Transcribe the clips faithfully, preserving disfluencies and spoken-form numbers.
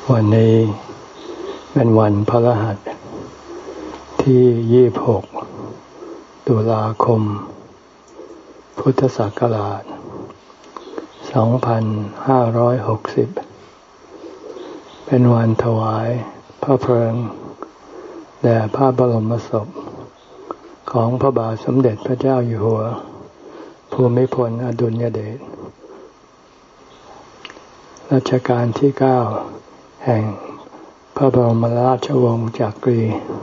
วันนี้เป็นวันพฤหัสที่ยี่สิบหกตุลาคมพุทธศักราชสองพันห้าร้อยหกสิบเป็นวันถวายพระเพลิงแด่พระบรมศพของพระบาทสมเด็จพระเจ้าอยู่หัวภูมิพลอดุลยเดชรัชกาลที่เก้าแห่งพระบรมราชวงศ์จักรี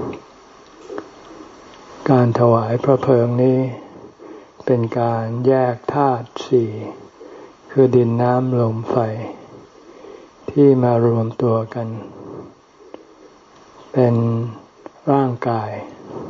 การถวายพระเพลิงนี้เป็นการแยกธาตุสี่คือดินน้ำลมไฟที่มารวมตัวกันเป็นร่างกาย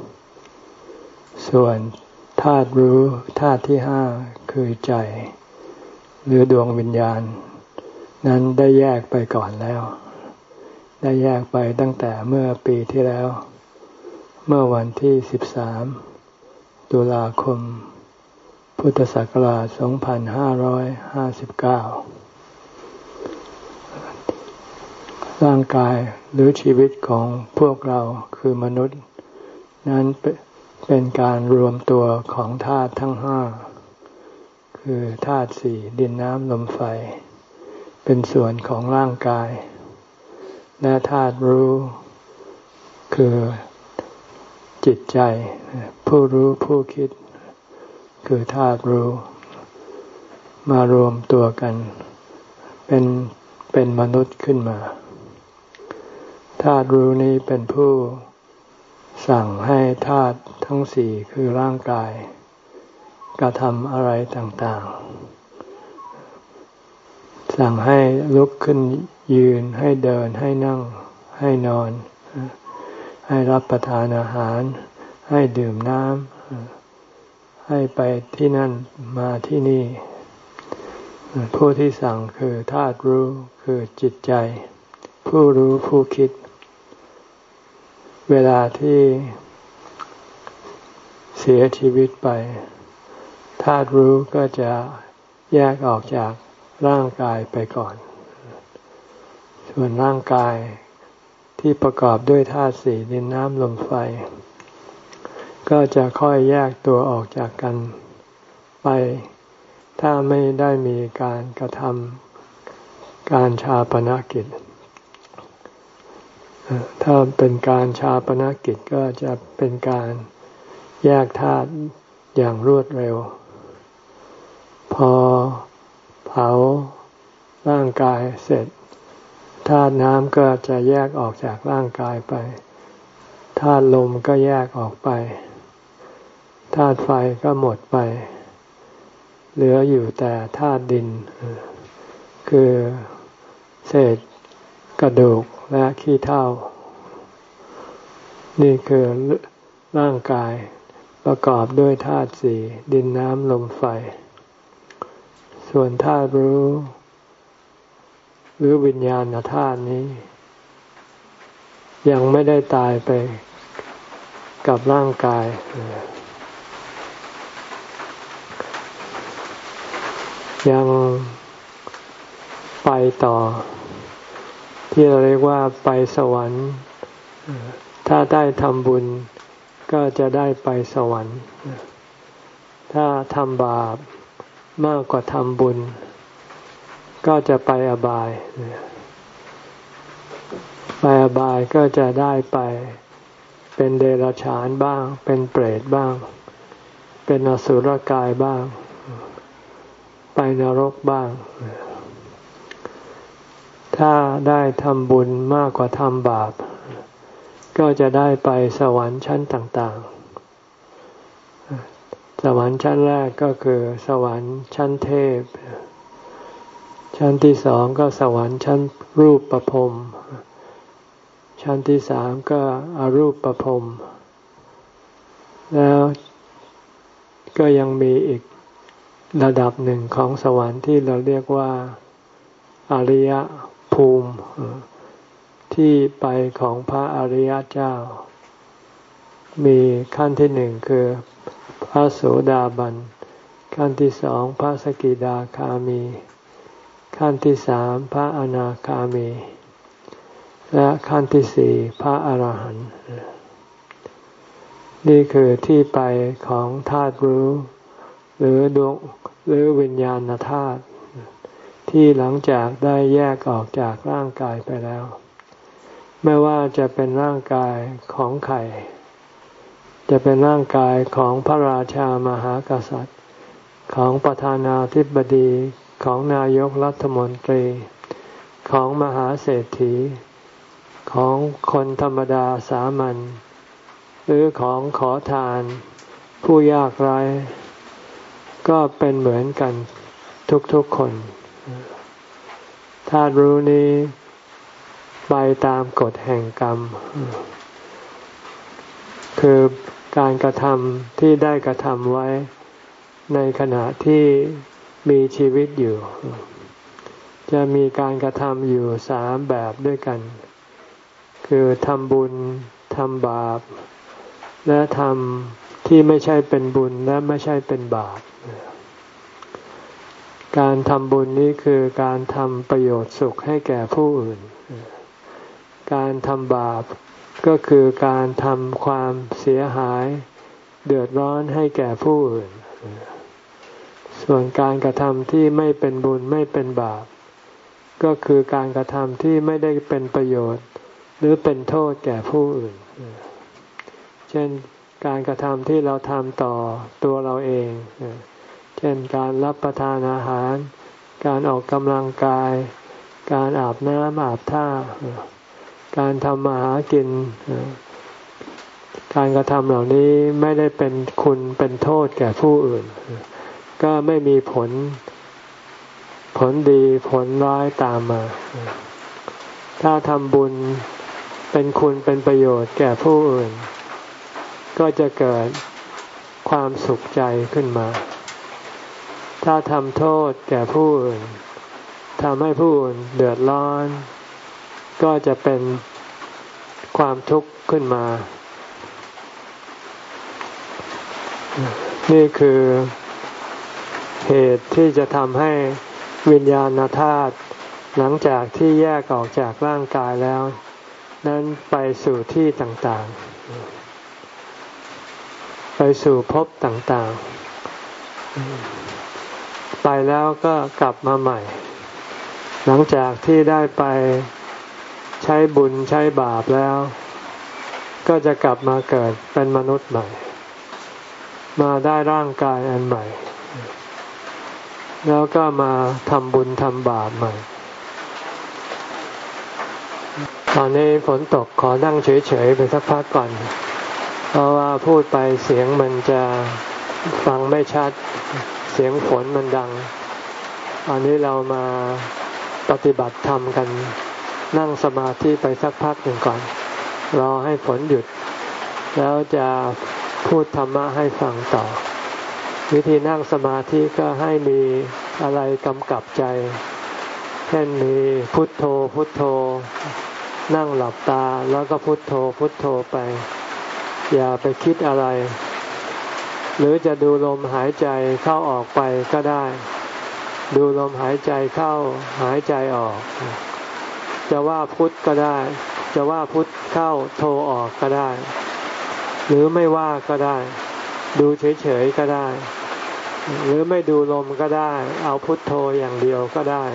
ส่วนธาตุรู้ธาตุที่ห้าคือใจหรือดวงวิญญาณนั้นได้แยกไปก่อนแล้วได้แยกไปตั้งแต่เมื่อปีที่แล้วเมื่อวันที่สิบสามตุลาคมพุทธศักราชสองพันห้าร้อยห้าสิบเก้าร่างกายหรือชีวิตของพวกเราคือมนุษย์นั้นเป็นการรวมตัวของธาตุทั้งห้าคือธาตุสี่ดินน้ำลมไฟเป็นส่วนของร่างกายและธาตุรู้คือจิตใจผู้รู้ผู้คิดคือธาตุรู้มารวมตัวกันเป็นเป็นมนุษย์ขึ้นมาธาตุรู้นี้เป็นผู้สั่งให้ธาตุทั้งสี่คือร่างกายกระทำอะไรต่างๆสั่งให้ลุกขึ้นยืนให้เดินให้นั่งให้นอนให้รับประทานอาหารให้ดื่มน้ำให้ไปที่นั่นมาที่นี่ผู้ที่สั่งคือธาตุรู้คือจิตใจผู้รู้ผู้คิดเวลาที่เสียชีวิตไปธาตุรู้ก็จะแยกออกจากร่างกายไปก่อนส่วนร่างกายที่ประกอบด้วยธาตุสี่ดินน้ำลมไฟก็จะค่อยแยกตัวออกจากกันไปถ้าไม่ได้มีการกระทำการฌาปนกิจถ้าเป็นการฌาปนกิจก็จะเป็นการแยกธาตุอย่างรวดเร็วพอเผาร่างกายเสร็จธาตุน้ำก็จะแยกออกจากร่างกายไปธาตุลมก็แยกออกไปธาตุไฟก็หมดไปเหลืออยู่แต่ธาตุดินคือเศษกระดูกและขี้เถ้านี่คือร่างกายประกอบด้วยธาตุสี่ดินน้ำลมไฟส่วนธาตุรู้หรือวิญญาณธาตุนี้ยังไม่ได้ตายไปกับร่างกายยังไปต่อที่เราเรียกว่าไปสวรรค์ถ้าได้ทำบุญก็จะได้ไปสวรรค์ถ้าทำบาปมากกว่าทำบุญก็จะไปอบายไปอบายก็จะได้ไปเป็นเดรัจฉานบ้างเป็นเปรตบ้างเป็นอสุรกายบ้างไปนรกบ้างถ้าได้ทำบุญมากกว่าทำบาปก็จะได้ไปสวรรค์ชั้นต่างๆสวรรค์ชั้นแรกก็คือสวรรค์ชั้นเทพชั้นที่สองก็สวรรค์ชั้นรูปประพรหมชั้นที่สามก็อรูปประพรหมแล้วก็ยังมีอีกระดับหนึ่งของสวรรค์ที่เราเรียกว่าอริยภูมิที่ไปของพระอริยเจ้ามีขั้นที่หนึ่งคือพระโสดาบันขั้นที่สองพระสกิทาคามีขั้นที่สามพระอนาคามี ขและขั้นที่สี่พระอรหันต์นี่คือที่ไปของธาตุรู้หรือดวงหรือวิญญาณธาตุที่หลังจากได้แยกออกจากร่างกายไปแล้วไม่ว่าจะเป็นร่างกายของใครจะเป็นร่างกายของพระราชามหากษัตริย์ของประธานาธิบดีของนายกรัฐมนตรีของมหาเศรษฐีของคนธรรมดาสามัญหรือของขอทานผู้ยากไร้ก็เป็นเหมือนกันทุกๆคนธาตุรู้นี้ไปตามกฎแห่งกรรมคือการกระทำที่ได้กระทำไว้ในขณะที่มีชีวิตอยู่จะมีการกระทำอยู่สามแบบด้วยกันคือทำบุญทำบาปและทำที่ไม่ใช่เป็นบุญและไม่ใช่เป็นบาปการทำบุญนี้คือการทำประโยชน์สุขให้แก่ผู้อื่นการทำบาปก็คือการทำความเสียหายเดือดร้อนให้แก่ผู้อื่นส่วนการกระทำที่ไม่เป็นบุญไม่เป็นบาปก็คือการกระทำที่ไม่ได้เป็นประโยชน์หรือเป็นโทษแก่ผู้อื่นเช่นการกระทำที่เราทำต่อตัวเราเองเช่นการรับประทานอาหารการออกกำลังกายการอาบน้ำอาบท่าการทำมาหากินการกระทำเหล่านี้ไม่ได้เป็นคุณเป็นโทษแก่ผู้อื่นก็ไม่มีผลผลดีผลร้ายตามมาถ้าทำบุญเป็นคุณเป็นประโยชน์แก่ผู้อื่นก็จะเกิดความสุขใจขึ้นมาถ้าทำโทษแก่ผู้อื่นทำให้ผู้อื่นเดือดร้อนก็จะเป็นความทุกข์ขึ้นมานี่คือเหตุที่จะทำให้วิญญาณธาตุหลังจากที่แยกออกจากร่างกายแล้วนั้นไปสู่ที่ต่างๆไปสู่ภพต่างๆไปแล้วก็กลับมาใหม่หลังจากที่ได้ไปใช้บุญใช้บาปแล้วก็จะกลับมาเกิดเป็นมนุษย์ใหม่มาได้ร่างกายอันใหม่แล้วก็มาทำบุญทำบาปใหม่ตอนนี้ฝนตกขอนั่งเฉยๆไปสักพักก่อนเพราะว่าพูดไปเสียงมันจะฟังไม่ชัดเสียงฝนมันดังตอนนี้เรามาปฏิบัติธรรมกันนั่งสมาธิไปสักพักหนึ่งก่อนรอให้ฝนหยุดแล้วจะพูดธรรมะให้ฟังต่อวิธีนั่งสมาธิก็ให้มีอะไรกำกับใจเช่นมีพุทโธพุทโธนั่งหลับตาแล้วก็พุทโธพุทโธไปอย่าไปคิดอะไรหรือจะดูลมหายใจเข้าออกไปก็ได้ดูลมหายใจเข้าหายใจออกจะว่าพุทก็ได้จะว่าพุทเข้าโธออกก็ได้หรือไม่ว่าก็ได้ดูเฉยๆก็ได้หรือไม่ดูลมก็ได้เอาพุทโธอย่างเดียวก็ได้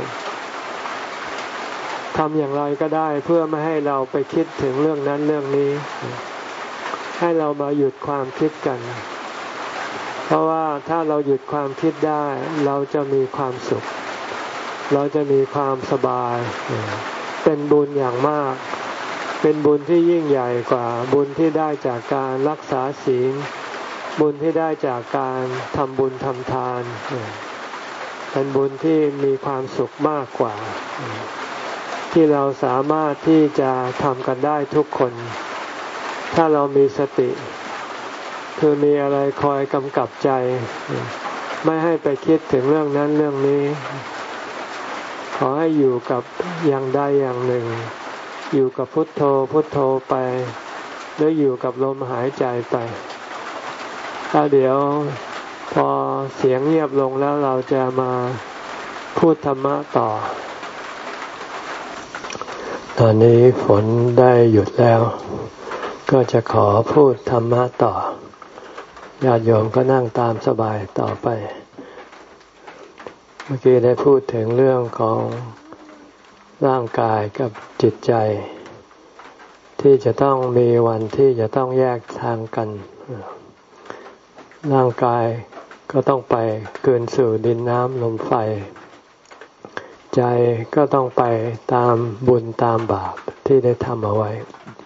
ทำอย่างไรก็ได้เพื่อไม่ให้เราไปคิดถึงเรื่องนั้นเรื่องนี้ให้เรามาหยุดความคิดกันเพราะว่าถ้าเราหยุดความคิดได้เราจะมีความสุขเราจะมีความสบายเป็นบุญอย่างมากเป็นบุญที่ยิ่งใหญ่กว่าบุญที่ได้จากการรักษาศีลบุญที่ได้จากการทำบุญทำทานเป็นบุญที่มีความสุขมากกว่าที่เราสามารถที่จะทำกันได้ทุกคนถ้าเรามีสติคือมีอะไรคอยกำกับใจไม่ให้ไปคิดถึงเรื่องนั้นเรื่องนี้ขอให้อยู่กับอย่างใดอย่างหนึ่งอยู่กับพุทโธพุทโธไปหรืออยู่กับลมหายใจไปแล้วเดี๋ยวพอเสียงเงียบลงแล้วเราจะมาพูดธรรมะต่อตอนนี้ฝนได้หยุดแล้วก็จะขอพูดธรรมะต่อญาติโยมก็นั่งตามสบายต่อไปเมื่อกี้ได้พูดถึงเรื่องของร่างกายกับจิตใจที่จะต้องมีวันที่จะต้องแยกทางกันร่างกายก็ต้องไปคืนสู่ดินน้ำลมไฟใจก็ต้องไปตามบุญตามบาปที่ได้ทำเอาไว้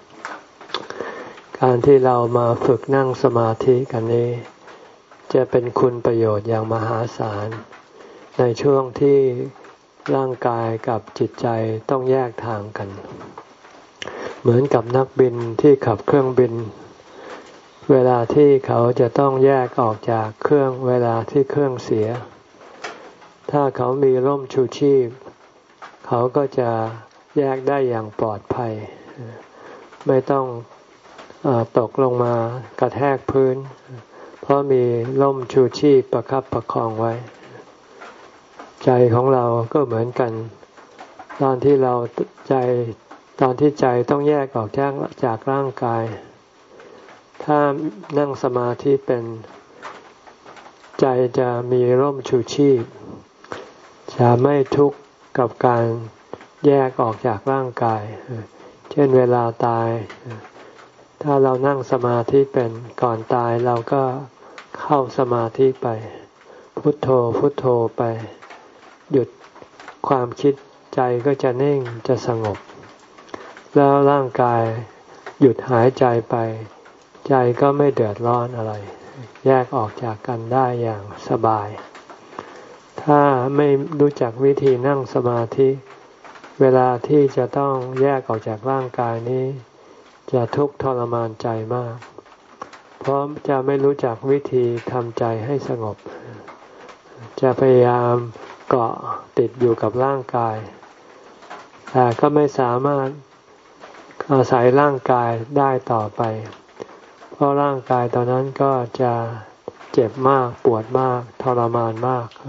การที่เรามาฝึกนั่งสมาธิกันนี้จะเป็นคุณประโยชน์อย่างมหาศาลในช่วงที่ร่างกายกับจิตใจต้องแยกทางกันเหมือนกับนักบินที่ขับเครื่องบินเวลาที่เขาจะต้องแยกออกจากเครื่องเวลาที่เครื่องเสียถ้าเขามีร่มชูชีพเขาก็จะแยกได้อย่างปลอดภัยไม่ต้องเอ่อตกลงมากระแทกพื้นเพราะมีร่มชูชีพประคับประคองไว้ใจของเราก็เหมือนกันตอนที่เราใจตอนที่ใจต้องแยกออกจากจากร่างกายถ้านั่งสมาธิเป็นใจจะมีร่มชูชีพจะไม่ทุกข์กับการแยกออกจากร่างกายเช่นเวลาตายถ้าเรานั่งสมาธิเป็นก่อนตายเราก็เข้าสมาธิไปพุทโธพุทโธไปหยุดความคิดใจก็จะนิ่งจะสงบแล้วร่างกายหยุดหายใจไปใจก็ไม่เดือดร้อนอะไรแยกออกจากกันได้อย่างสบายถ้าไม่รู้จักวิธีนั่งสมาธิเวลาที่จะต้องแยกออกจากร่างกายนี้จะทุกข์ทรมานใจมากเพราะจะไม่รู้จักวิธีทำใจให้สงบจะพยายามเกาะติดอยู่กับร่างกายแต่ก็ไม่สามารถอาศัยร่างกายได้ต่อไปเพราะร่างกายตอนนั้นก็จะเจ็บมากปวดมากทรมานมาก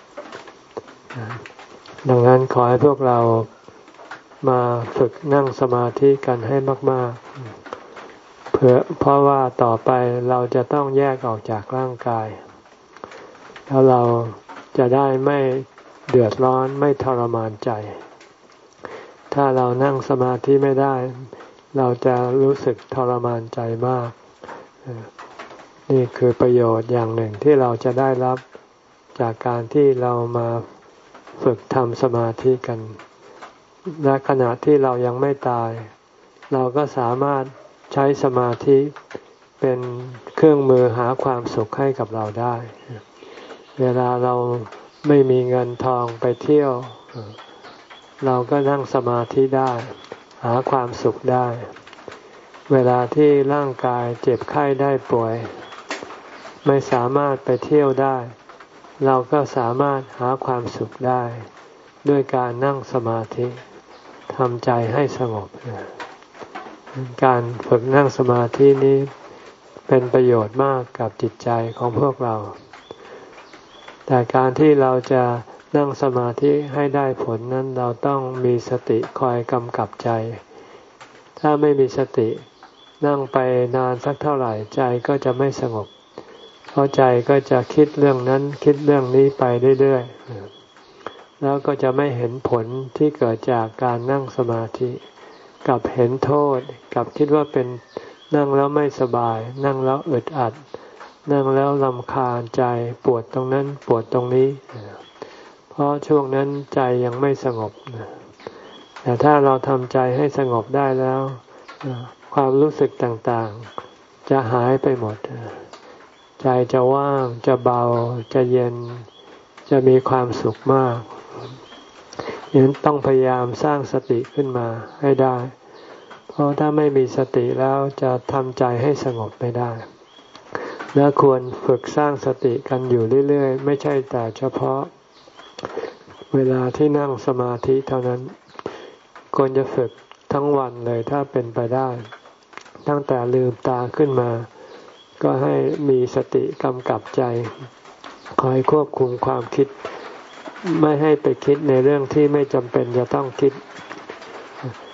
ดังนั้นขอให้พวกเรามาฝึกนั่งสมาธิกันให้มากๆเพื่อเพราะว่าต่อไปเราจะต้องแยกออกจากร่างกายแล้วเราจะได้ไม่เดือดร้อนไม่ทรมานใจถ้าเรานั่งสมาธิไม่ได้เราจะรู้สึกทรมานใจมากนี่คือประโยชน์อย่างหนึ่งที่เราจะได้รับจากการที่เรามาฝึกทำสมาธิกันและขณะที่เรายังไม่ตายเราก็สามารถใช้สมาธิเป็นเครื่องมือหาความสุขให้กับเราได้เวลาเราไม่มีเงินทองไปเที่ยวเราก็นั่งสมาธิได้หาความสุขได้เวลาที่ร่างกายเจ็บไข้ได้ป่วยไม่สามารถไปเที่ยวได้เราก็สามารถหาความสุขได้ด้วยการนั่งสมาธิทำใจให้สงบการฝึกนั่งสมาธินี้เป็นประโยชน์มากกับจิตใจของพวกเราแต่การที่เราจะนั่งสมาธิให้ได้ผลนั้นเราต้องมีสติคอยกำกับใจถ้าไม่มีสตินั่งไปนานสักเท่าไหร่ใจก็จะไม่สงบเพราะใจก็จะคิดเรื่องนั้นคิดเรื่องนี้ไปเรื่อยๆแล้วก็จะไม่เห็นผลที่เกิดจากการนั่งสมาธิกับเห็นโทษกับคิดว่าเป็นนั่งแล้วไม่สบายนั่งแล้วอึดอัดนั่งแล้วรำคาญใจปวดตรงนั้นปวดตรงนี้เพราะช่วงนั้นใจยังไม่สงบแต่ถ้าเราทำใจให้สงบได้แล้วความรู้สึกต่างๆจะหายไปหมดใจจะว่างจะเบาจะเย็นจะมีความสุขมากฉะนั้นต้องพยายามสร้างสติขึ้นมาให้ได้เพราะถ้าไม่มีสติแล้วจะทำใจให้สงบไม่ได้และควรฝึกสร้างสติกันอยู่เรื่อยๆไม่ใช่แต่เฉพาะเวลาที่นั่งสมาธิเท่านั้นควรจะฝึกทั้งวันเลยถ้าเป็นไปได้ตั้งแต่ลืมตาขึ้นมาก็ให้มีสติกำกับใจคอยควบคุมความคิดไม่ให้ไปคิดในเรื่องที่ไม่จำเป็นจะต้องคิด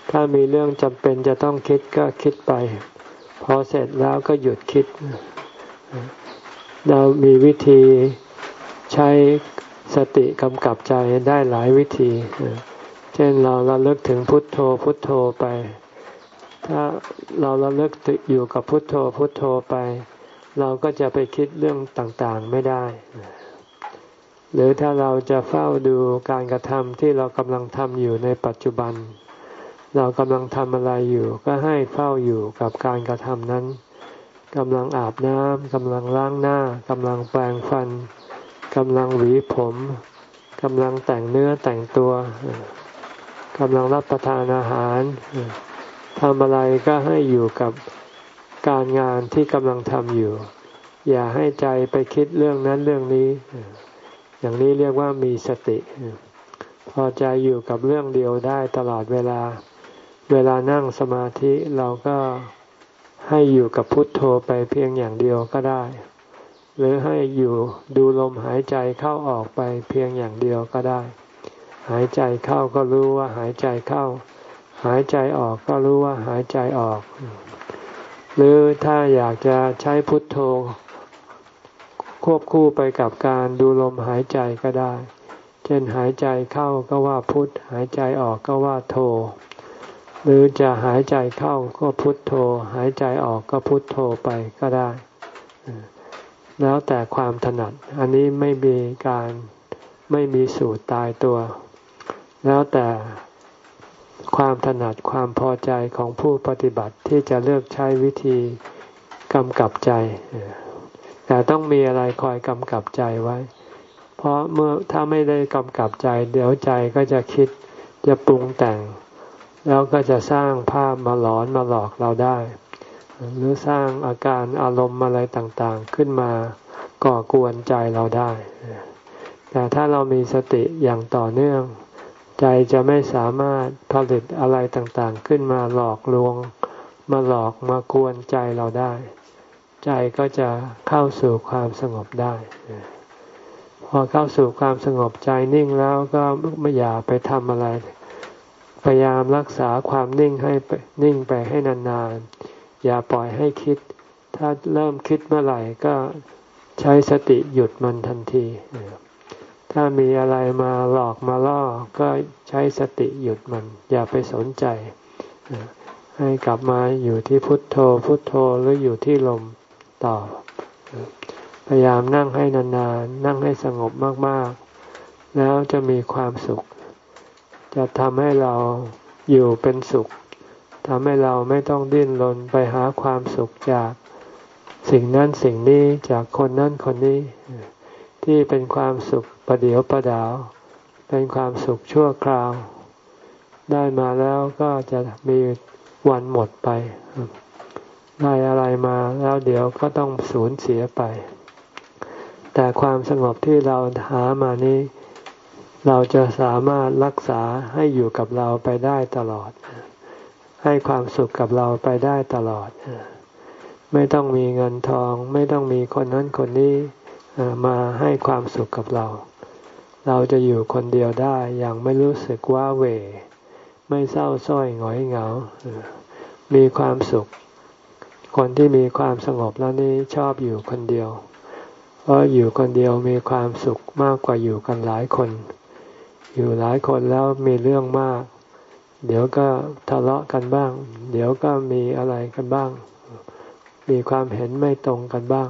ถ้ามีเรื่องจำเป็นจะต้องคิดก็คิดไปพอเสร็จแล้วก็หยุดคิดเรามีวิธีใช้สติกำกับใจได้หลายวิธีเช่นเราระลึกถึงพุทโธพุทโธไปถ้าเราระลึกอยู่กับพุทโธพุทโธไปเราก็จะไปคิดเรื่องต่างๆไม่ได้หรือถ้าเราจะเฝ้าดูการกระทำที่เรากำลังทำอยู่ในปัจจุบันเรากำลังทำอะไรอยู่ก็ให้เฝ้าอยู่กับการกระทำนั้นกำลังอาบน้ำกำลังล้างหน้ากำลังแปรงฟันกำลังหวีผมกำลังแต่งเนื้อแต่งตัวกำลังรับประทานอาหารทำอะไรก็ให้อยู่กับการงานที่กำลังทำอยู่อย่าให้ใจไปคิดเรื่องนั้นเรื่องนี้อย่างนี้เรียกว่ามีสติพอใจอยู่กับเรื่องเดียวได้ตลอดเวลาเวลานั่งสมาธิเราก็ให้อยู่กับพุทโธไปเพียงอย่างเดียวก็ได้หรือให้อยู่ดูลมหายใจเข้าออกไปเพียงอย่างเดียวก็ได้หายใจเข้าก็รู้ว่าหายใจเข้าหายใจออกก็รู้ว่าหายใจออกหรือถ้าอยากจะใช้พุทโธควบคู่ไปกับการดูลมหายใจก็ได้เช่นหายใจเข้าก็ว่าพุทหายใจออกก็ว่าโธหรือจะหายใจเข้าก็พุทโธหายใจออกก็พุทโธไปก็ได้แล้วแต่ความถนัดอันนี้ไม่มีการไม่มีสูตรตายตัวแล้วแต่ความถนัดความพอใจของผู้ปฏิบัติที่จะเลือกใช้วิธีกำกับใจแต่ต้องมีอะไรคอยกำกับใจไว้เพราะเมื่อถ้าไม่ได้กำกับใจเดี๋ยวใจก็จะคิดจะปรุงแต่งแล้วก็จะสร้างภาพมาหลอนมาหลอกเราได้หรือสร้างอาการอารมณ์อะไรต่างๆขึ้นมาก่อกวนใจเราได้แต่ถ้าเรามีสติอย่างต่อเนื่องใจจะไม่สามารถผลิตอะไรต่างๆขึ้นมาหลอกลวงมาหลอกมากวนใจเราได้ใจก็จะเข้าสู่ความสงบได้พอเข้าสู่ความสงบใจนิ่งแล้วก็ไม่อย่าไปทำอะไรพยายามรักษาความนิ่งให้นิ่งไปให้นานๆอย่าปล่อยให้คิดถ้าเริ่มคิดเมื่อไหร่ก็ใช้สติหยุดมันทันทีถ้ามีอะไรมาหลอกมาล่อก็ใช้สติหยุดมันอย่าไปสนใจให้กลับมาอยู่ที่พุทโธพุทโธหรืออยู่ที่ลมต่อพยายามนั่งให้นานๆนั่งให้สงบมากๆแล้วจะมีความสุขจะทำให้เราอยู่เป็นสุขทำให้เราไม่ต้องดิ้นรนไปหาความสุขจากสิ่งนั้นสิ่งนี้จากคนนั้นคนนี้ที่เป็นความสุขประเดี๋ยวประดาวเป็นความสุขชั่วคราวได้มาแล้วก็จะมีวันหมดไปได้อะไรมาแล้วเดี๋ยวก็ต้องสูญเสียไปแต่ความสงบที่เราหามานี้เราจะสามารถรักษาให้อยู่กับเราไปได้ตลอดให้ความสุขกับเราไปได้ตลอดไม่ต้องมีเงินทองไม่ต้องมีคนนั้นคนนี้มาให้ความสุขกับเราเราจะอยู่คนเดียวได้อย่างไม่รู้สึกว้าเหวไม่เศร้าส้อยหงอยเหงามีความสุขคนที่มีความสงบแล้วนี่ชอบอยู่คนเดียวเพราะอยู่คนเดียวมีความสุขมากกว่าอยู่กันหลายคนอยู่หลายคนแล้วมีเรื่องมากเดี๋ยวก็ทะเลาะกันบ้างเดี๋ยวก็มีอะไรกันบ้างมีความเห็นไม่ตรงกันบ้าง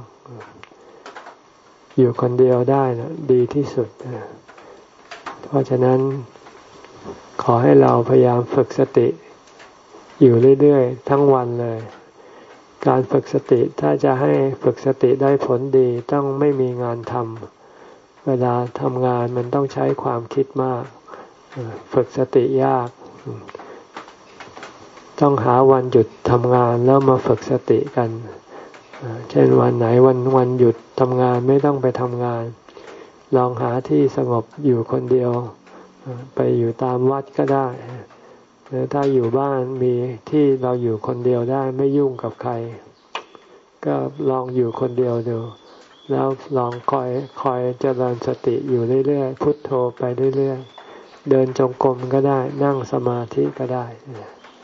อยู่คนเดียวได้นะดีที่สุดเพราะฉะนั้นขอให้เราพยายามฝึกสติอยู่เรื่อยๆทั้งวันเลยการฝึกสติถ้าจะให้ฝึกสติได้ผลดีต้องไม่มีงานทำเวลาทำงานมันต้องใช้ความคิดมากฝึกสติยากต้องหาวันหยุดทำงานแล้วมาฝึกสติกันเช่นวันไหนวันวันหยุดทำงานไม่ต้องไปทำงานลองหาที่สงบอยู่คนเดียวไปอยู่ตามวัดก็ได้หรือถ้าอยู่บ้านมีที่เราอยู่คนเดียวได้ไม่ยุ่งกับใครก็ลองอยู่คนเดียวดูแล้วลองคอยคอยเจริญสติอยู่เรื่อยๆพุทโธไปเรื่อยๆเดินจงกรมก็ได้นั่งสมาธิก็ได้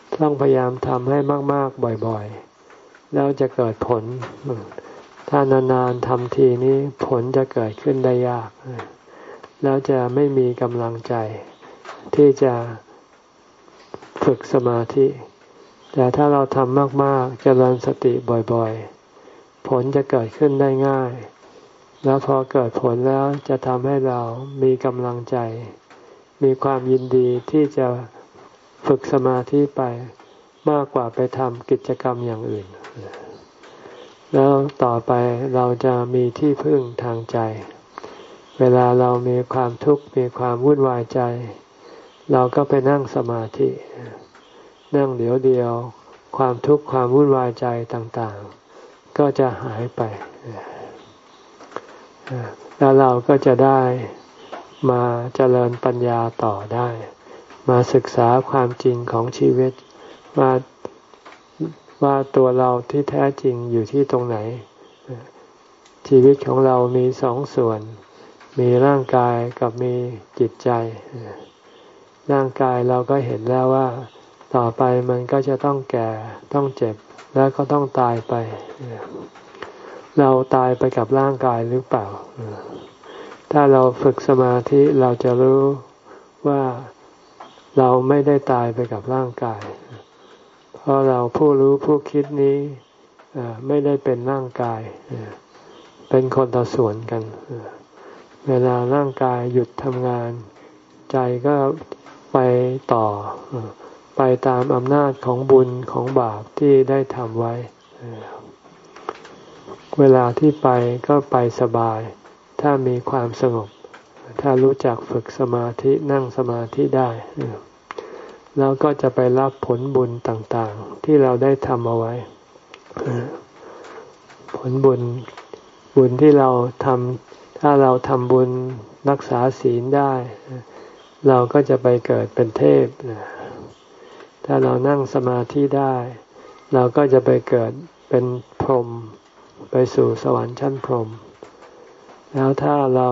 ต้องพยายามทำให้มากๆบ่อยๆแล้วจะเกิดผลถ้านานๆทำทีนี้ผลจะเกิดขึ้นได้ยากแล้วจะไม่มีกำลังใจที่จะฝึกสมาธิแต่ถ้าเราทำมากๆเจริญสติบ่อยๆผลจะเกิดขึ้นได้ง่ายแล้วพอเกิดผลแล้วจะทำให้เรามีกำลังใจมีความยินดีที่จะฝึกสมาธิไปมากกว่าไปทำกิจกรรมอย่างอื่นแล้วต่อไปเราจะมีที่พึ่งทางใจเวลาเรามีความทุกข์มีความวุ่นวายใจเราก็ไปนั่งสมาธินั่งเดี๋ยวเดียวความทุกข์ความวุ่นวายใจต่างๆก็จะหายไปแล้วเราก็จะได้มาเจริญปัญญาต่อได้มาศึกษาความจริงของชีวิตว่าว่าตัวเราที่แท้จริงอยู่ที่ตรงไหนชีวิตของเรามีสองส่วนมีร่างกายกับมีจิตใจร่างกายเราก็เห็นแล้วว่าต่อไปมันก็จะต้องแก่ต้องเจ็บแล้วก็ต้องตายไปเราตายไปกับร่างกายหรือเปล่าถ้าเราฝึกสมาธิเราจะรู้ว่าเราไม่ได้ตายไปกับร่างกายเพราะเราผู้รู้ผู้คิดนี้ไม่ได้เป็นร่างกายเป็นคนละส่วนกันเวลาร่างกายหยุดทำงานใจก็ไปต่อไปตามอำนาจของบุญของบาปที่ได้ทำไว้เวลาที่ไปก็ไปสบายถ้ามีความสงบถ้ารู้จักฝึกสมาธินั่งสมาธิได้แล้วก็จะไปรับผลบุญต่างๆที่เราได้ทำเอาไว้ผลบุญบุญที่เราทำถ้าเราทำบุญรักษาศีลได้เราก็จะไปเกิดเป็นเทพถ้าเรานั่งสมาธิได้เราก็จะไปเกิดเป็นพรหมไปสู่สวรรค์ชั้นพรหมแล้วถ้าเรา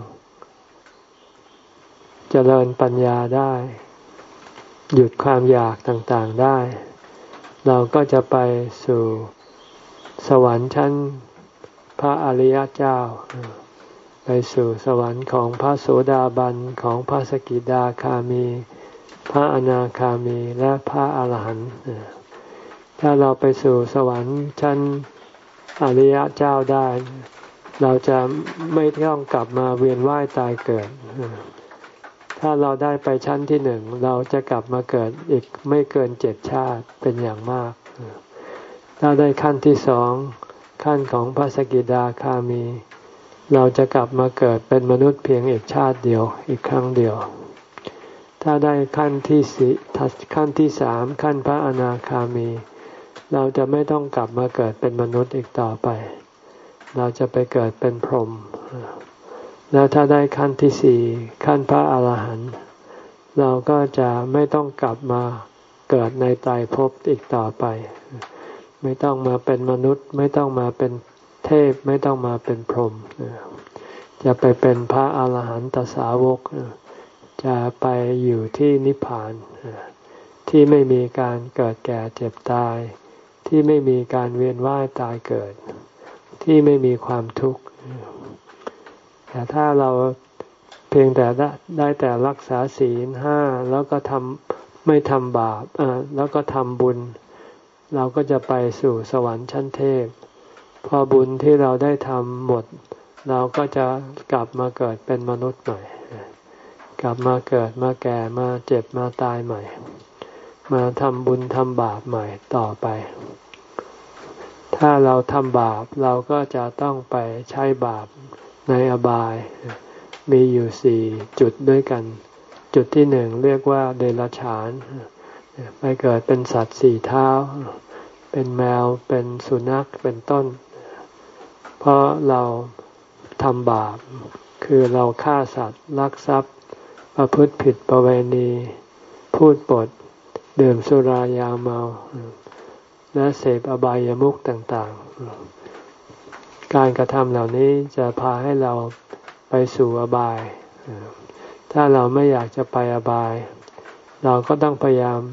เจริญปัญญาได้หยุดความอยากต่างๆได้เราก็จะไปสู่สวรรค์ชั้นพระอริยเจ้าไปสู่สวรรค์ของพระโสดาบันของพระสกิทาคามีพระอนาคามีและพระอรหันต์ถ้าเราไปสู่สวรรค์ชั้นอริยเจ้าได้เราจะไม่ต้องกลับมาเวียนว่ายตายเกิดถ้าเราได้ไปชั้นที่หนึ่งเราจะกลับมาเกิดอีกไม่เกินเจ็ดชาติเป็นอย่างมากถ้าได้ขั้นที่สองขั้นของพระสกิทาคามีเราจะกลับมาเกิดเป็นมนุษย์เพียงอีกชาติเดียวอีกครั้งเดียวถ้าได้ขั้นที่สี่ขั้นที่สามขั้นพระอนาคามีเราจะไม่ต้องกลับมาเกิดเป็นมนุษย์อีกต่อไปเราจะไปเกิดเป็นพรหมแล้วถ้าได้ขั้นที่สี่ขั้นพระอรหันต์เราก็จะไม่ต้องกลับมาเกิดในไตรภพอีกต่อไปไม่ต้องมาเป็นมนุษย์ไม่ต้องมาเป็นเทพไม่ต้องมาเป็นพรหมจะไปเป็นพระอรหันตสาวกจะไปอยู่ที่นิพพานที่ไม่มีการเกิดแก่เจ็บตายที่ไม่มีการเวียนว่ายตายเกิดที่ไม่มีความทุกข์แต่ถ้าเราเพียงแต่ได้แต่รักษาศีลห้าแล้วก็ทำไม่ทำบาปแล้วก็ทำบุญเราก็จะไปสู่สวรรค์ชั้นเทพพอบุญที่เราได้ทำหมดเราก็จะกลับมาเกิดเป็นมนุษย์ใหม่กลับมาเกิดมาแก่มาเจ็บมาตายใหม่มาทำบุญทำบาปใหม่ต่อไปถ้าเราทำบาปเราก็จะต้องไปใช้บาปในอบายมีอยู่สี่จุดด้วยกันจุดที่หนึ่งเรียกว่าเดรัจฉานไปเกิดเป็นสัตว์สี่เท้าเป็นแมวเป็นสุนัขเป็นต้นเพราะเราทำบาปคือเราฆ่าสัตว์ลักทรัพย์ประพฤติผิดประเวณีพูดปดดื่มสุรายาเมาและเสพอบายามุขต่างๆการกระทำเหล่านี้จะพาให้เราไปสู่อบายถ้าเราไม่อยากจะไปอบายเราก็ต้องพยายาม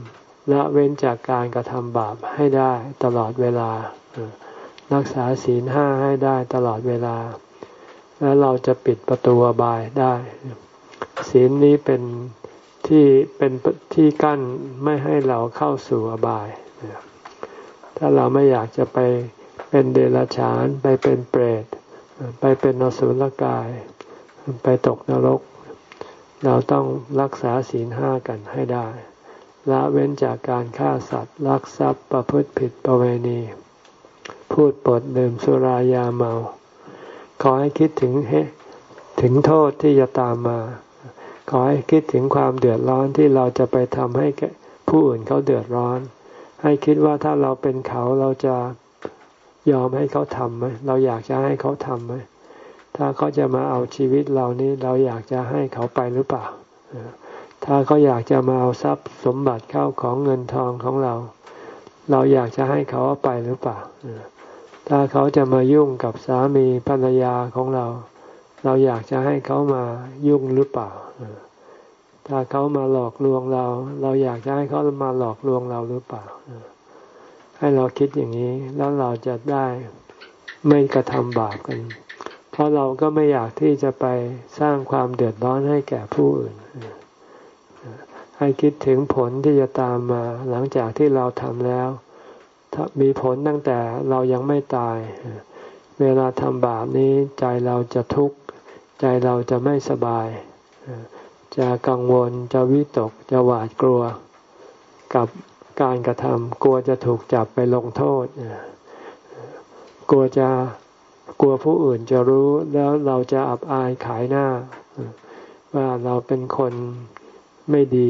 ละเว้นจากการกระทำบาปให้ได้ตลอดเวลารักษาศีลห้าให้ได้ตลอดเวลาแล้วเราจะปิดประตูอบายได้ศีลนี้เป็นที่เป็นที่กั้นไม่ให้เราเข้าสู่อบายถ้าเราไม่อยากจะไปเป็นเดรัจฉานไปเป็นเปรตไปเป็นอสุรกายไปตกนรกเราต้องรักษาศีลห้ากันให้ได้ละเว้นจากการฆ่าสัตว์ลักทรัพย์ประพฤติผิดประเวณีพูดปดดื่มสุรายาเมาขอให้คิดถึงถึงโทษที่จะตามมาขอให้คิดถึงความเดือดร้อนที่เราจะไปทำให้ผู้อื่นเขาเดือดร้อนให้คิดว่าถ้าเราเป็นเขาเราจะยอมให้เขาทำไหมเราอยากจะให้เขาทำไหมถ้าเขาจะมาเอาชีวิตเรานี้เราอยากจะให้เขาไปหรือเปล่าถ้าเขาอยากจะมาเอาทรัพย์สมบัติเข้าของเงินทองของเราเราอยากจะให้เขาเอาไปหรือเปล่าถ้าเขาจะมายุ่งกับสามีภรรยาของเราเราอยากจะให้เขามายุ่งหรือเปล่าถ้าเขามาหลอกลวงเราเราอยากจะให้เขามาหลอกลวงเราหรือเปล่าให้เราคิดอย่างนี้แล้วเราจะได้ไม่กระทำบาปกันเพราะเราก็ไม่อยากที่จะไปสร้างความเดือดร้อนให้แก่ผู้อื่นให้คิดถึงผลที่จะตามมาหลังจากที่เราทำแล้วมีผลตั้งแต่เรายังไม่ตายเวลาทำบาปนี้ใจเราจะทุกข์ใจเราจะไม่สบายจะกังวลจะวิตกจะหวาดกลัวกับการกระทำกลัวจะถูกจับไปลงโทษกลัวจะกลัวผู้อื่นจะรู้แล้วเราจะอับอายขายหน้าว่าเราเป็นคนไม่ดี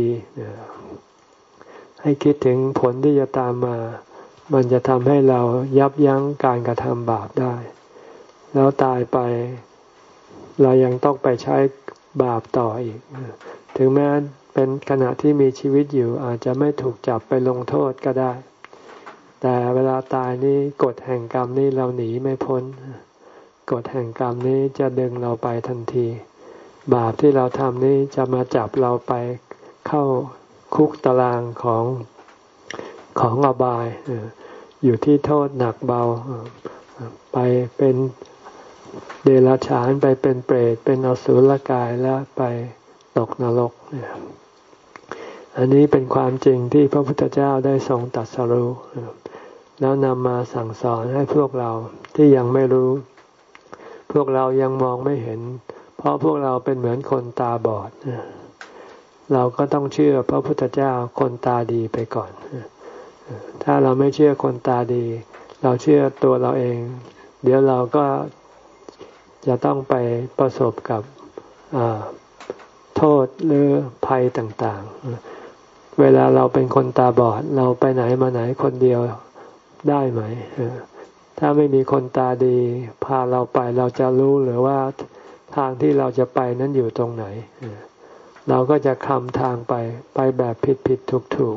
ให้คิดถึงผลที่จะตามมามันจะทำให้เรายับยั้งการกระทำบาปได้แล้วตายไปเรายังต้องไปใช้บาปต่ออีกถึงแม้เป็นขณะที่มีชีวิตอยู่อาจจะไม่ถูกจับไปลงโทษก็ได้แต่เวลาตายนี้กฎแห่งกรรมนี้เราหนีไม่พ้นกฎแห่งกรรมนี้จะดึงเราไปทันทีบาปที่เราทำนี้จะมาจับเราไปเข้าคุกตารางของของอบายอยู่ที่โทษหนักเบาไปเป็นเดรัจฉานไปเป็นเปรตเป็นอสุรกายแล้วไปตกนรกอันนี้เป็นความจริงที่พระพุทธเจ้าได้ทรงตรัสรู้แล้วนำมาสั่งสอนให้พวกเราที่ยังไม่รู้พวกเรายังมองไม่เห็นเพราะพวกเราเป็นเหมือนคนตาบอดเราก็ต้องเชื่อพระพุทธเจ้าคนตาดีไปก่อนถ้าเราไม่เชื่อคนตาดีเราเชื่อตัวเราเองเดี๋ยวเราก็จะต้องไปประสบกับโทษหรือภัยต่างๆเวลาเราเป็นคนตาบอดเราไปไหนมาไหนคนเดียวได้ไหมถ้าไม่มีคนตาดีพาเราไปเราจะรู้หรือว่าทางที่เราจะไปนั้นอยู่ตรงไหนเราก็จะคลำทางไปไปแบบผิดผิดถูกถูก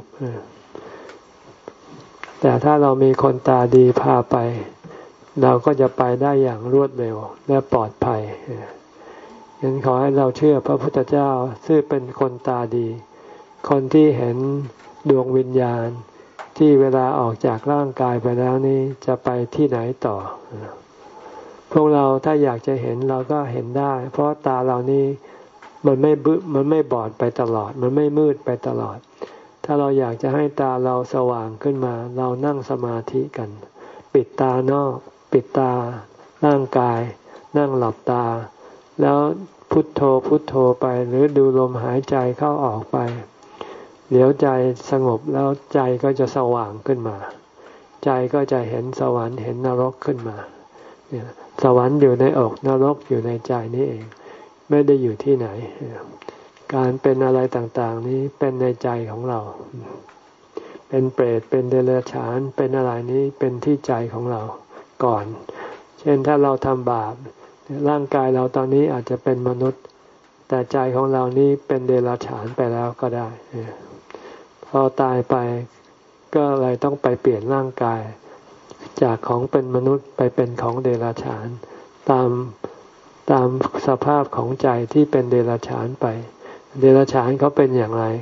แต่ถ้าเรามีคนตาดีพาไปเราก็จะไปได้อย่างรวดเร็วและปลอดภัยฉะนั้นขอให้เราเชื่อพระพุทธเจ้าซึ่งเป็นคนตาดีคนที่เห็นดวงวิญญาณที่เวลาออกจากร่างกายไปแล้วนี้จะไปที่ไหนต่อพวกเราถ้าอยากจะเห็นเราก็เห็นได้เพราะตาเรานี่มันไม่บึมันไม่บอดไปตลอดมันไม่มืดไปตลอดถ้าเราอยากจะให้ตาเราสว่างขึ้นมาเรานั่งสมาธิกันปิดตานอกปิดตาร่างกายนั่งหลับตาแล้วพุทโธพุทโธไปหรือดูลมหายใจเข้าออกไปเดี๋ยวใจสงบแล้วใจก็จะสว่างขึ้นมาใจก็จะเห็นสวรรค์เห็นนรกขึ้นมาสวรรค์อยู่ในอกนรกอยู่ในใจนี่เองไม่ได้อยู่ที่ไหนการเป็นอะไรต่างๆนี้เป็นในใจของเราเป็นเปรตเป็นเดรัจฉานเป็นอะไรนี้เป็นที่ใจของเราก่อนเช่นถ้าเราทำบาปร่างกายเราตอนนี้อาจจะเป็นมนุษย์แต่ใจของเรานี้เป็นเดรัจฉานไปแล้วก็ได้พอตายไปก็เลยต้องไปเปลี่ยนร่างกายจากของเป็นมนุษย์ไปเป็นของเดรัจฉานตามตามสภาพของใจที่เป็นเดรัจฉานไปเดรัจฉานเขาเป็นอย่างไร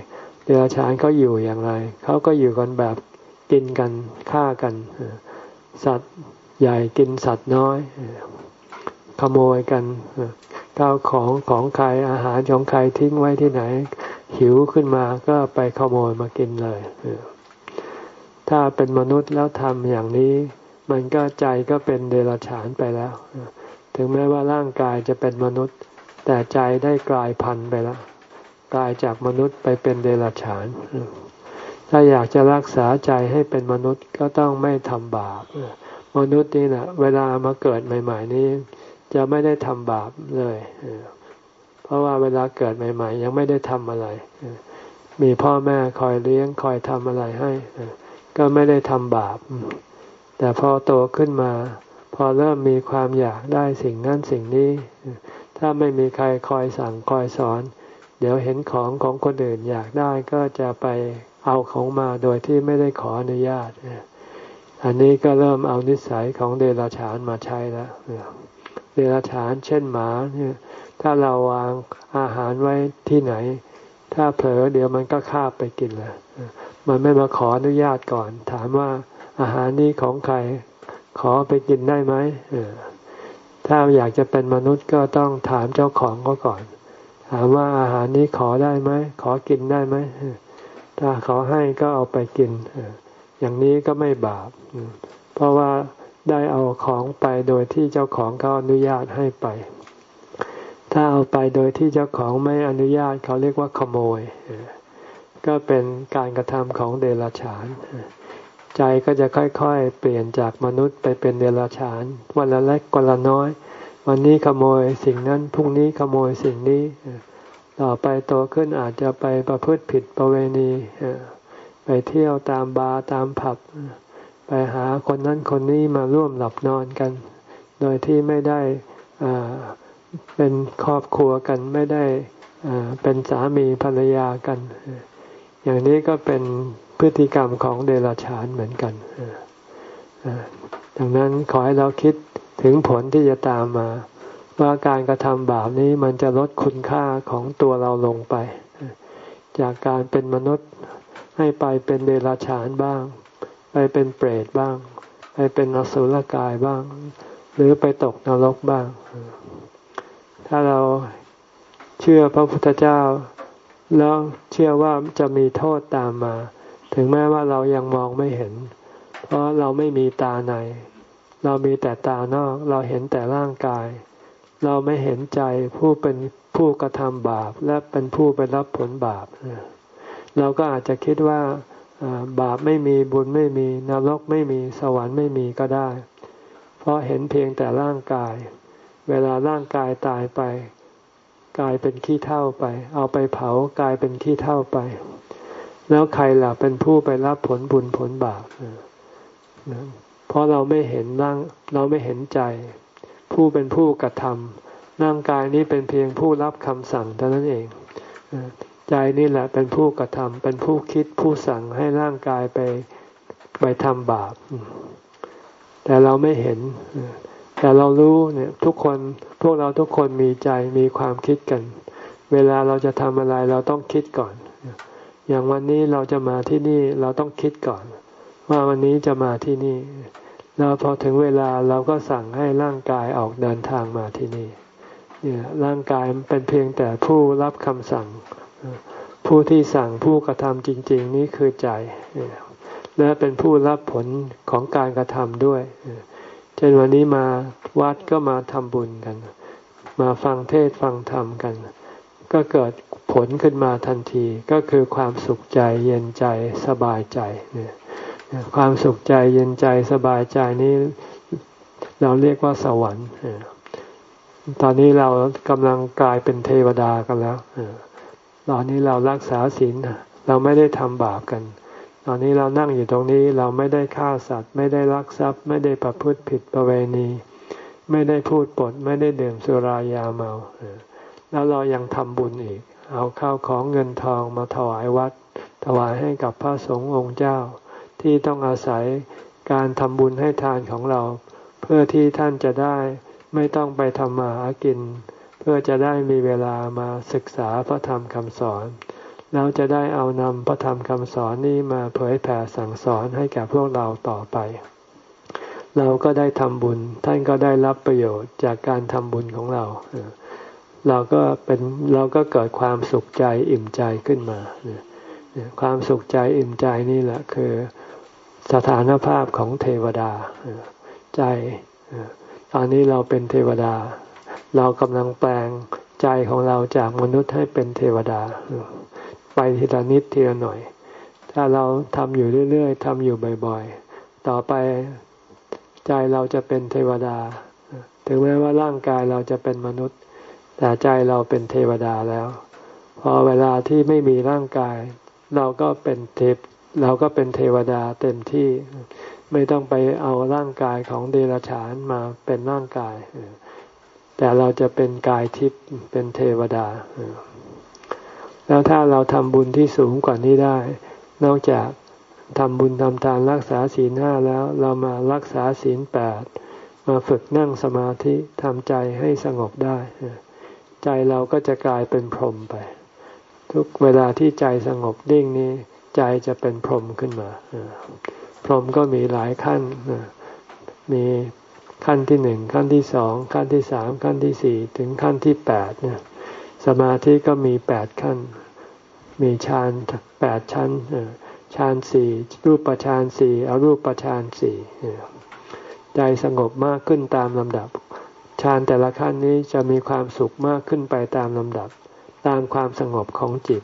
เดรัจฉานเขาอยู่อย่างไรเขาก็อยู่กันแบบกินกันฆ่ากันสัตว์ใหญ่กินสัตว์น้อยขโมยกันข้าวของของใครอาหารของใครทิ้งไว้ที่ไหนหิวขึ้นมาก็ไปขโมยมากินเลยถ้าเป็นมนุษย์แล้วทำอย่างนี้มันก็ใจก็เป็นเดรัจฉานไปแล้วถึงแม้ว่าร่างกายจะเป็นมนุษย์แต่ใจได้กลายพันธุ์ไปแล้วกลายจากมนุษย์ไปเป็นเดรัจฉานถ้าอยากจะรักษาใจให้เป็นมนุษย์ก็ต้องไม่ทำบาปมนุษย์นี่แหละเวลามาเกิดใหม่ๆนี้จะไม่ได้ทำบาปเลยเพราะว่าเวลาเกิดใหม่ๆยังไม่ได้ทำอะไรมีพ่อแม่คอยเลี้ยงคอยทำอะไรให้ก็ไม่ได้ทำบาปแต่พอโตขึ้นมาพอเริ่มมีความอยากได้สิ่งนั้นสิ่งนี้ถ้าไม่มีใครคอยสั่งคอยสอนเดี๋ยวเห็นของของคนอื่นอยากได้ก็จะไปเอาของมาโดยที่ไม่ได้ขออนุญาตอันนี้ก็เริ่มเอานิสัยของเดรัจฉานมาใช้แล้วเดรัจฉานเช่นหมาเนี่ยถ้าเราวางอาหารไว้ที่ไหนถ้าเผลอเดี๋ยวมันก็คาบไปกินแหละมันไม่มาขออนุญาตก่อนถามว่าอาหารนี้ของใครขอไปกินได้ไหมถ้าอยากจะเป็นมนุษย์ก็ต้องถามเจ้าของเขาก่อนถามว่าอาหารนี้ขอได้ไหมขอกินได้ไหมถ้าขอให้ก็เอาไปกินอย่างนี้ก็ไม่บาปเพราะว่าได้เอาของไปโดยที่เจ้าของเขาอนุญาตให้ไปถ้าเอาไปโดยที่เจ้าของไม่อนุญาตเขาเรียกว่าขโมยก็เป็นการกระทำของเดรัจฉานใจก็จะค่อยๆเปลี่ยนจากมนุษย์ไปเป็นเดรัจฉานวันละเล็กวันละน้อยวันนี้ขโมยสิ่งนั้นพรุ่งนี้ขโมยสิ่งนี้ต่อไปโตขึ้นอาจจะไปประพฤติผิดประเวณีไปเที่ยวตามบาร์ตามผับไปหาคนนั้นคนนี้มาร่วมหลับนอนกันโดยที่ไม่ได้เป็นครอบครัวกันไม่ได้เป็นสามีภรรยากันอย่างนี้ก็เป็นพฤติกรรมของเดรัจฉานเหมือนกันดังนั้นขอให้เราคิดถึงผลที่จะตามมาว่าการกระทำบาปนี้มันจะลดคุณค่าของตัวเราลงไปจากการเป็นมนุษย์ให้ไปเป็นเดรัจฉานบ้างไปเป็นเปรตบ้างไปเป็นอสุรกายบ้างหรือไปตกนรกบ้างถ้าเราเชื่อพระพุทธเจ้าแล้วเชื่อว่าจะมีโทษตามมาถึงแม้ว่าเรายังมองไม่เห็นเพราะเราไม่มีตาในเรามีแต่ตานอกเราเห็นแต่ร่างกายเราไม่เห็นใจผู้เป็นผู้กระทำบาปและเป็นผู้ไปรับผลบาปเราก็อาจจะคิดว่าบาปไม่มีบุญไม่มีนรกไม่มีสวรรค์ไม่มีก็ได้เพราะเห็นเพียงแต่ร่างกายเวลาร่างกายตายไปกลายเป็นขี้เถ้าไปเอาไปเผากลายเป็นขี้เถ้าไปแล้วใครล่ะเป็นผู้ไปรับผลบุญผลบาปเพราะเราไม่เห็นร่างเราไม่เห็นใจผู้เป็นผู้กระทำร่างกายนี้เป็นเพียงผู้รับคำสั่งเท่านั้นเองใจนี่แหละเป็นผู้กระทำเป็นผู้คิดผู้สั่งให้ร่างกายไปไปทำบาปแต่เราไม่เห็นแต่เรารู้เนี่ยทุกคนพวกเราทุกคนมีใจมีความคิดกันเวลาเราจะทำอะไรเราต้องคิดก่อนอย่างวันนี้เราจะมาที่นี่เราต้องคิดก่อนว่าวันนี้จะมาที่นี่แล้วพอถึงเวลาเราก็สั่งให้ร่างกายออกเดินทางมาที่นี่เนี่ยร่างกายเป็นเพียงแต่ผู้รับคำสั่งผู้ที่สั่งผู้กระทำจริงๆนี่คือใจและเป็นผู้รับผลของการกระทำด้วยเช่นวันนี้มาวัดก็มาทำบุญกันมาฟังเทศน์ฟังธรรมกันก็เกิดผลขึ้นมาทันทีก็คือความสุขใจเย็นใจสบายใจเนี่ยความสุขใจเย็นใจสบายใจนี้เราเรียกว่าสวรรค์ตอนนี้เรากำลังกลายเป็นเทวดากันแล้วตอนนี้เรารักษาศีลเราไม่ได้ทำบาปกันตอนนี้เรานั่งอยู่ตรงนี้เราไม่ได้ฆ่าสัตว์ไม่ได้ลักทรัพย์ไม่ได้ประพฤติผิดประเวณีไม่ได้พูดปดไม่ได้ดื่มสุรายาเมาแล้วเรายังทำบุญอีกเอาข้าวของเงินทองมาถวายวัดถวายให้กับพระสงฆ์องค์เจ้าที่ต้องอาศัยการทำบุญให้ทานของเราเพื่อที่ท่านจะได้ไม่ต้องไปทำมาหากินเพื่อจะได้มีเวลามาศึกษาพระธรรมคำสอนแล้วจะได้เอานำพระธรรมคำสอนนี้มาเผยแผ่สั่งสอนให้แก่พวกเราต่อไปเราก็ได้ทำบุญท่านก็ได้รับประโยชน์จากการทำบุญของเราเราก็เป็นเราก็เกิดความสุขใจอิ่มใจขึ้นมาความสุขใจอิ่มใจนี่แหละคือสถานภาพของเทวดาใจตอนนี้เราเป็นเทวดาเรากำลังแปลงใจของเราจากมนุษย์ให้เป็นเทวดาไปทีละนิดทีละหน่อยถ้าเราทำอยู่เรื่อยๆทำอยู่บ่อยๆต่อไปใจเราจะเป็นเทวดาถึงแม้ว่าร่างกายเราจะเป็นมนุษย์แต่ใจเราเป็นเทวดาแล้วพอเวลาที่ไม่มีร่างกายเราก็เป็นเทพเราก็เป็นเทวดาเต็มที่ไม่ต้องไปเอาร่างกายของเดรัจฉานมาเป็นร่างกายแต่เราจะเป็นกายทิพย์เป็นเทวดาแล้วถ้าเราทำบุญที่สูงกว่านี้ได้นอกจากทำบุญทำทานรักษาศีลห้าแล้วเรามารักษาศีลแปดมาฝึกนั่งสมาธิทำใจให้สงบได้ใจเราก็จะกลายเป็นพรหมไปทุกเวลาที่ใจสงบนิ่งนี้ใจจะเป็นพรหมขึ้นมาพรหมก็มีหลายขั้นมีขั้นที่หนึ่งขั้นที่สองขั้นที่สามขั้นที่สี่ถึงขั้นที่แปดเนี่ยสมาธิก็มีแปดขั้นมีฌานแปดชั้นฌานสี่รูปฌานสี่อรูปฌานสี่ใจสงบมากขึ้นตามลำดับฌานแต่ละขั้นนี้จะมีความสุขมากขึ้นไปตามลำดับตามความสงบของจิต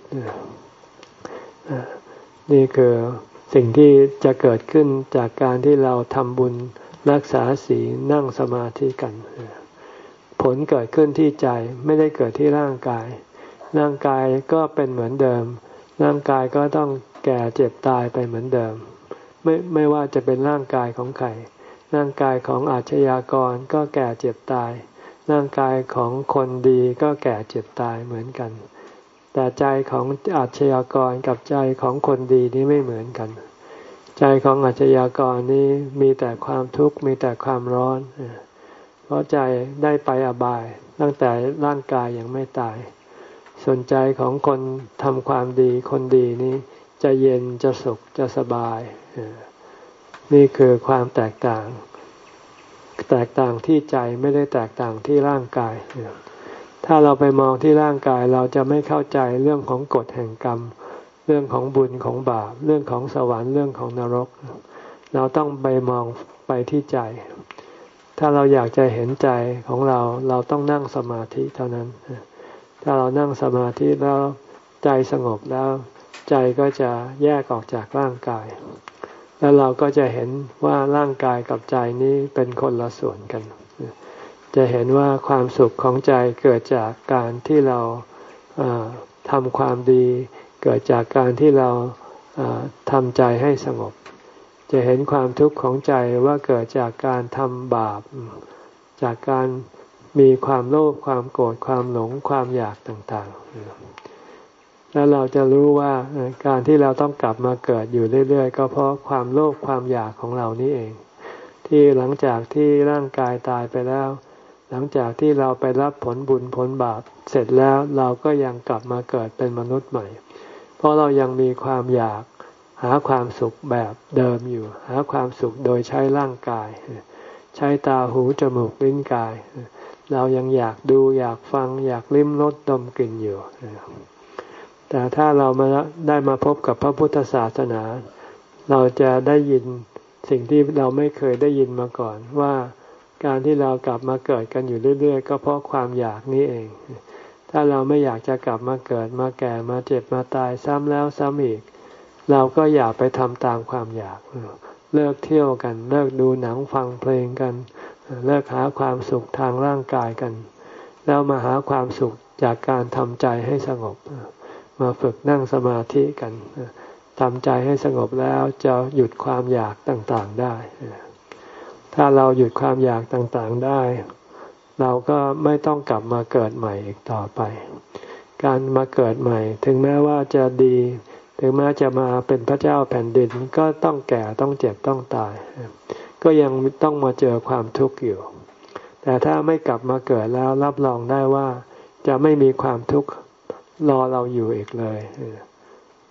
นี่คือสิ่งที่จะเกิดขึ้นจากการที่เราทำบุญรักษาศีลนั่งสมาธิกันผลเกิดขึ้นที่ใจไม่ได้เกิดที่ร่างกายร่างกายก็เป็นเหมือนเดิมร่างกายก็ต้องแก่เจ็บตายไปเหมือนเดิมไม่ไม่ว่าจะเป็นร่างกายของใครร่างกายของอาชญากรก็แก่เจ็บตายร่างกายของคนดีก็แก่เจ็บตายเหมือนกันแต่ใจของอาชญากรกับใจของคนดีนี้ไม่เหมือนกันใจของอาชญากรนี้มีแต่ความทุกข์มีแต่ความร้อนเพราะใจได้ไปอบายตั้งแต่ร่างกายยังไม่ตายส่วนใจของคนทำความดีคนดีนี้จะเย็นจะสุขจะสบายนี่คือความแตกต่างแตกต่างที่ใจไม่ได้แตกต่างที่ร่างกายถ้าเราไปมองที่ร่างกายเราจะไม่เข้าใจเรื่องของกฎแห่งกรรมเรื่องของบุญของบาปเรื่องของสวรรค์เรื่องของนรกเราต้องไปมองไปที่ใจถ้าเราอยากจะเห็นใจของเราเราต้องนั่งสมาธิเท่านั้นถ้าเรานั่งสมาธิแล้วใจสงบแล้วใจก็จะแยกออกจากร่างกายแล้วเราก็จะเห็นว่าร่างกายกับใจนี้เป็นคนละส่วนกันจะเห็นว่าความสุขของใจเกิดจากการที่เราทำความดีเกิดจากการที่เราทำใจให้สงบจะเห็นความทุกข์ของใจว่าเกิดจากการทำบาปจากการมีความโลภความโกรธความหลงความอยากต่างๆแล้วเราจะรู้ว่าการที่เราต้องกลับมาเกิดอยู่เรื่อยๆก็เพราะความโลภความอยากของเรานี่เองที่หลังจากที่ร่างกายตายไปแล้วหลังจากที่เราไปรับผลบุญผลบาปเสร็จแล้วเราก็ยังกลับมาเกิดเป็นมนุษย์ใหม่เพราะเรายังมีความอยากหาความสุขแบบเดิมอยู่หาความสุขโดยใช้ร่างกายใช้ตาหูจมูกลิ้นกายเรายังอยากดูอยากฟังอยากลิ้มรสดมกลิ่นอยู่แต่ถ้าเรามาได้มาพบกับพระพุทธศาสนาเราจะได้ยินสิ่งที่เราไม่เคยได้ยินมาก่อนว่าการที่เรากลับมาเกิดกันอยู่เรื่อยๆก็เพราะความอยากนี้เองถ้าเราไม่อยากจะกลับมาเกิดมาแก่มาเจ็บมาตายซ้ำแล้วซ้ำอีกเราก็อย่าไปทำตามความอยากเลิกเที่ยวกันเลิกดูหนังฟังเพลงกันเลิกหาความสุขทางร่างกายกันแล้วมาหาความสุขจากการทำใจให้สงบมาฝึกนั่งสมาธิกันทำใจให้สงบแล้วจะหยุดความอยากต่างๆได้ถ้าเราหยุดความอยากต่างๆได้เราก็ไม่ต้องกลับมาเกิดใหม่อีกต่อไปการมาเกิดใหม่ถึงแม้ว่าจะดีถึงแม้จะมาเป็นพระเจ้าแผ่นดินก็ต้องแก่ต้องเจ็บต้องตายก็ยังต้องมาเจอความทุกข์อยู่แต่ถ้าไม่กลับมาเกิดแล้วรับรองได้ว่าจะไม่มีความทุกข์รอเราอยู่อีกเลย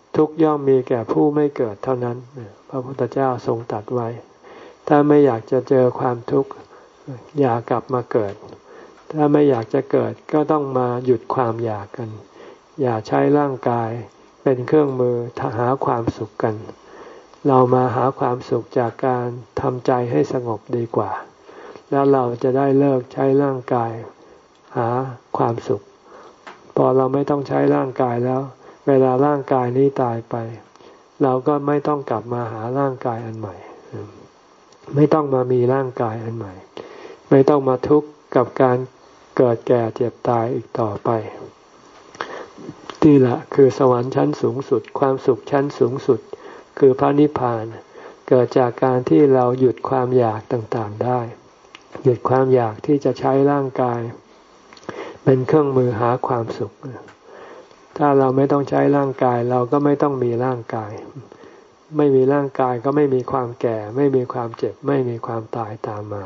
ทุกข์ย่อมมีแก่ผู้ไม่เกิดเท่านั้นพระพุทธเจ้าทรงตรัสไว้ถ้าไม่อยากจะเจอความทุกข์อย่ากลับมาเกิดถ้าไม่อยากจะเกิดก็ต้องมาหยุดความอยากกันอย่าใช้ร่างกายเป็นเครื่องมือหาความสุขกันเรามาหาความสุขจากการทำใจให้สงบดีกว่าแล้วเราจะได้เลิกใช้ร่างกายหาความสุขพอเราไม่ต้องใช้ร่างกายแล้วเวลาร่างกายนี้ตายไปเราก็ไม่ต้องกลับมาหาร่างกายอันใหม่ไม่ต้องมามีร่างกายอันใหม่ไม่ต้องมาทุกข์กับการเกิดแก่เจ็บตายอีกต่อไปนี่แหละคือสวรรค์ชั้นสูงสุดความสุขชั้นสูงสุดคือพระนิพพานเกิดจากการที่เราหยุดความอยากต่างๆได้หยุดความอยากที่จะใช้ร่างกายเป็นเครื่องมือหาความสุขถ้าเราไม่ต้องใช้ร่างกายเราก็ไม่ต้องมีร่างกายไม่มีร่างกายก็ไม่มีความแก่ไม่มีความเจ็บไม่มีความตายตามมา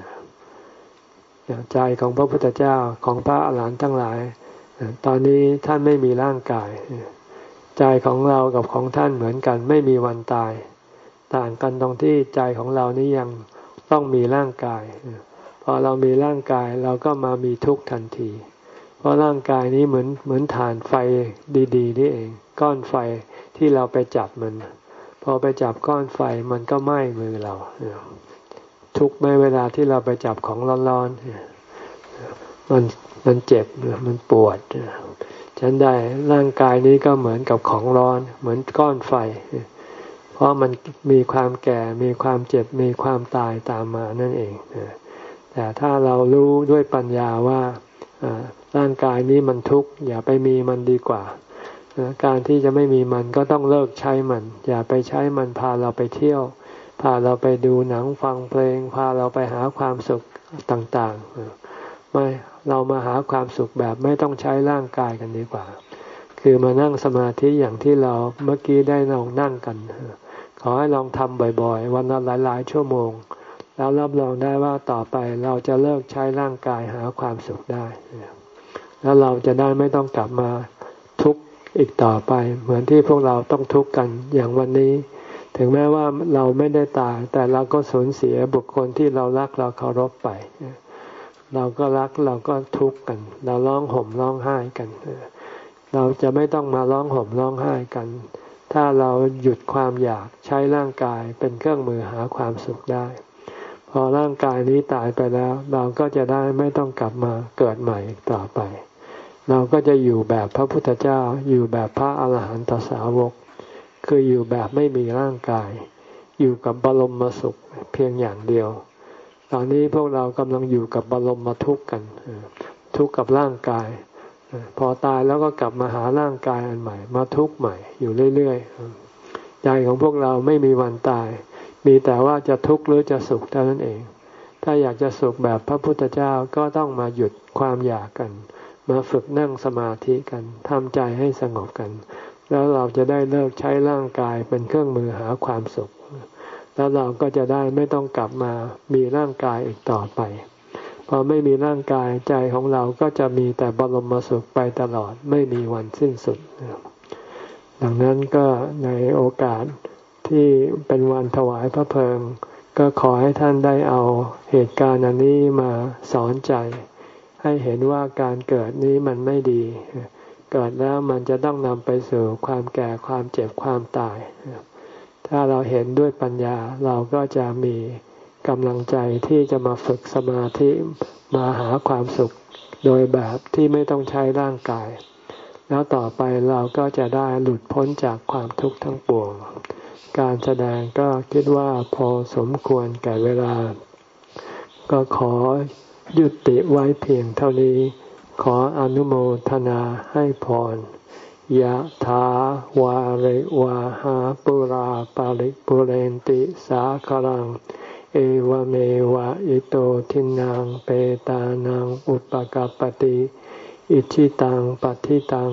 ใจของพระพุทธเจ้าของพระอรหันต์ทั้งหลายตอนนี้ท่านไม่มีร่างกายใจของเรากับของท่านเหมือนกันไม่มีวันตายต่างกันตรงที่ใจของเรานี่ยังต้องมีร่างกายพอเรามีร่างกายเราก็มามีทุกข์ทันทีเพราะร่างกายนี้เหมือนเหมือนฐานไฟดีๆนี่เองก้อนไฟที่เราไปจับมันพอไปจับก้อนไฟมันก็ไหม้มือเราทุกข์ไหมเวลาที่เราไปจับของร้อนๆมันมันเจ็บมันปวดฉันได้ร่างกายนี้ก็เหมือนกับของร้อนเหมือนก้อนไฟเพราะมันมีความแก่มีความเจ็บมีความตายตามมานั่นเองแต่ถ้าเรารู้ด้วยปัญญาว่าร่างกายนี้มันทุกข์อย่าไปมีมันดีกว่าการที่จะไม่มีมันก็ต้องเลิกใช้มันอย่าไปใช้มันพาเราไปเที่ยวพาเราไปดูหนังฟังเพลงพาเราไปหาความสุขต่างๆไม่เรามาหาความสุขแบบไม่ต้องใช้ร่างกายกันดีกว่าคือมานั่งสมาธิอย่างที่เราเมื่อกี้ได้ลองนั่งกันขอให้ลองทำบ่อยๆวันละหลายๆชั่วโมงแล้วรับรองได้ว่าต่อไปเราจะเลิกใช้ร่างกายหาความสุขได้แล้วเราจะได้ไม่ต้องกลับมาทุกข์อีกต่อไปเหมือนที่พวกเราต้องทุกข์กันอย่างวันนี้ถึงแม้ว่าเราไม่ได้ตายแต่เราก็สูญเสียบุคคลที่เรารักเราเคารพไปเราก็รักเราก็ทุกข์กันเราร้องห่มร้องไห้กันเราจะไม่ต้องมาร้องห่มร้องไห้กันถ้าเราหยุดความอยากใช้ร่างกายเป็นเครื่องมือหาความสุขได้พอร่างกายนี้ตายไปแล้วเราก็จะได้ไม่ต้องกลับมาเกิดใหม่อีกต่อไปเราก็จะอยู่แบบพระพุทธเจ้าอยู่แบบพระอรหันตสาวกคืออยู่แบบไม่มีร่างกายอยู่กับบรมสุขเพียงอย่างเดียวตอนนี้พวกเรากำลังอยู่กับบรมทุกข์กันทุกข์กับร่างกายพอตายแล้วก็กลับมาหาร่างกายอันใหม่มาทุกข์ใหม่อยู่เรื่อยๆใจของพวกเราไม่มีวันตายมีแต่ว่าจะทุกข์หรือจะสุขเท่านั้นเองถ้าอยากจะสุขแบบพระพุทธเจ้าก็ต้องมาหยุดความอยากกันมาฝึกนั่งสมาธิกันทำใจให้สงบกันแล้วเราจะได้เลิกใช้ร่างกายเป็นเครื่องมือหาความสุขแล้วเราก็จะได้ไม่ต้องกลับมามีร่างกายอีกต่อไปพอไม่มีร่างกายใจของเราก็จะมีแต่บรมสุขไปตลอดไม่มีวันสิ้นสุดดังนั้นก็ในโอกาสที่เป็นวันถวายพระเพลิงก็ขอให้ท่านได้เอาเหตุการณ์อันนี้มาสอนใจให้เห็นว่าการเกิดนี้มันไม่ดีเกิดแล้วมันจะต้องนำไปสู่ความแก่ความเจ็บความตายถ้าเราเห็นด้วยปัญญาเราก็จะมีกำลังใจที่จะมาฝึกสมาธิมาหาความสุขโดยแบบที่ไม่ต้องใช้ร่างกายแล้วต่อไปเราก็จะได้หลุดพ้นจากความทุกข์ทั้งปวงการแสดงก็คิดว่าพอสมควรแก่เวลาก็ขอยุติไว้เพียงเท่านี้ขออนุโมทนาให้พรยะถาวาริวาหาปุราปาริปุเรนติสาคลังเอวเมวะอิโตทินังเปตานังอุปกัปปติอิชิตังปัฏฐิตัง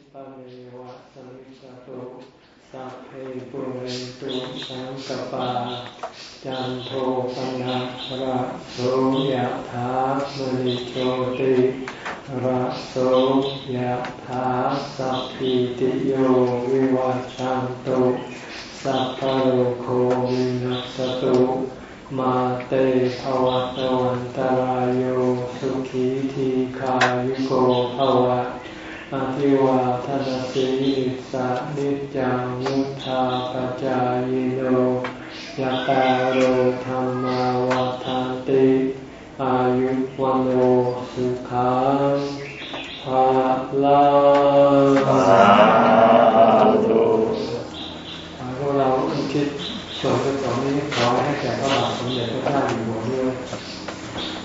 สัพเพปุเรนตุสังกปาจันโทปนะระโสยถามณิโชติระโสยถาสัพพิติโยวิวัชชันตุสัพพะโรโควินัสตุมาเตภวัตวันตรายโยสุขีทีขายุโกภวะอภิวาทนาสีลิสะนิจังมุทธาปจายโนยะตาโรธรรมาวาทานติอายุวันโอสุขังภาลังพวกเราคิดส่วนกุศลนี้ขอให้แก่พระบาทสมเด็จพระเจ้าอยู่หัวด้วย